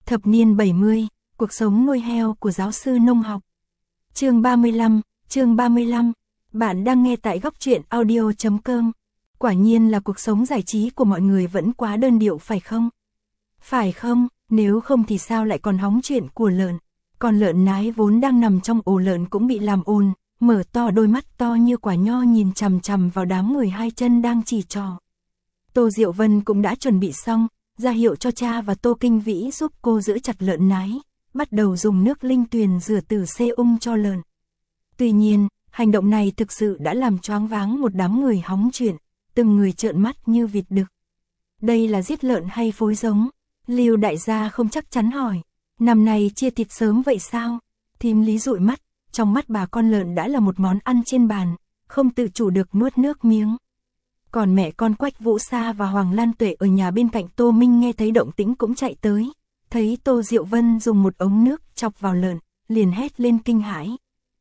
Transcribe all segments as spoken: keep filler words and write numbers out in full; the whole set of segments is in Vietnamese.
Thập niên bảy mươi, cuộc sống nuôi heo của giáo sư nông học. Chương ba mươi lăm, chương ba mươi lăm. Bạn đang nghe tại góc truyện audio chấm com. Quả nhiên là cuộc sống giải trí của mọi người vẫn quá đơn điệu phải không? Phải không, nếu không thì sao lại còn hóng chuyện của lợn. Con lợn nái vốn đang nằm trong ổ lợn cũng bị làm ồn, mở to đôi mắt to như quả nho nhìn chằm chằm vào đám người hai chân đang chỉ trò. Tô Diệu Vân cũng đã chuẩn bị xong, ra hiệu cho cha và Tô Kinh Vĩ giúp cô giữ chặt lợn nái, bắt đầu dùng nước linh tuyền rửa tử xê ung cho lợn. Tuy nhiên, hành động này thực sự đã làm choáng váng một đám người hóng chuyện, từng người trợn mắt như vịt đực. Đây là giết lợn hay phối giống? Lưu đại gia không chắc chắn hỏi. Năm nay chia thịt sớm vậy sao? Thím Lý dụi mắt, trong mắt bà con lợn đã là một món ăn trên bàn, không tự chủ được nuốt nước miếng. Còn mẹ con Quách Vũ Sa và Hoàng Lan Tuệ ở nhà bên cạnh Tô Minh nghe thấy động tĩnh cũng chạy tới, thấy Tô Diệu Vân dùng một ống nước chọc vào lợn, liền hét lên kinh hãi.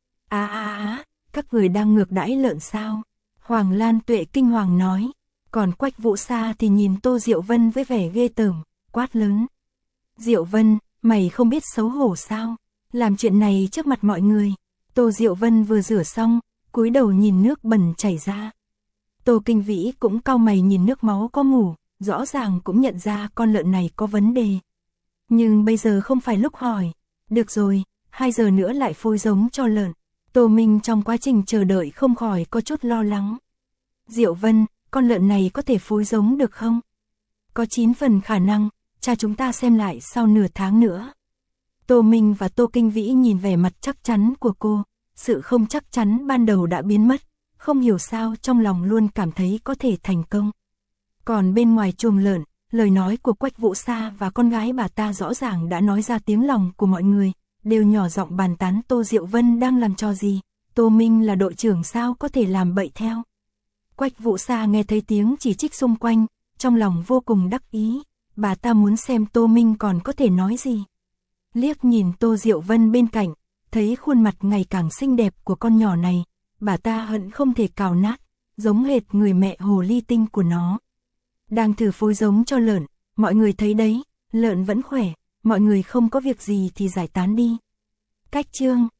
Á á á, các người đang ngược đãi lợn sao? Hoàng Lan Tuệ kinh hoàng nói, còn Quách Vũ Sa thì nhìn Tô Diệu Vân với vẻ ghê tởm, quát lớn. Diệu Vân, mày không biết xấu hổ sao? Làm chuyện này trước mặt mọi người. Tô Diệu Vân vừa rửa xong, cúi đầu nhìn nước bẩn chảy ra. Tô Kinh Vĩ cũng cau mày nhìn nước máu có mủ, rõ ràng cũng nhận ra con lợn này có vấn đề. Nhưng bây giờ không phải lúc hỏi. Được rồi, hai giờ nữa lại phối giống cho lợn. Tô Minh trong quá trình chờ đợi không khỏi có chút lo lắng. Diệu Vân, con lợn này có thể phối giống được không? Có chín phần khả năng, cha chúng ta xem lại sau nửa tháng nữa. Tô Minh và Tô Kinh Vĩ nhìn vẻ mặt chắc chắn của cô, sự không chắc chắn ban đầu đã biến mất, không hiểu sao trong lòng luôn cảm thấy có thể thành công. Còn bên ngoài chuồng lợn, lời nói của Quách Vũ Sa và con gái bà ta rõ ràng đã nói ra tiếng lòng của mọi người, đều nhỏ giọng bàn tán Tô Diệu Vân đang làm trò gì, Tô Minh là đội trưởng sao có thể làm bậy theo. Quách Vũ Sa nghe thấy tiếng chỉ trích xung quanh, trong lòng vô cùng đắc ý, bà ta muốn xem Tô Minh còn có thể nói gì. Liếc nhìn Tô Diệu Vân bên cạnh, thấy khuôn mặt ngày càng xinh đẹp của con nhỏ này, bà ta hận không thể cào nát, giống hệt người mẹ hồ ly tinh của nó. Đang thử phối giống cho lợn, mọi người thấy đấy, lợn vẫn khỏe, mọi người không có việc gì thì giải tán đi. Cách chương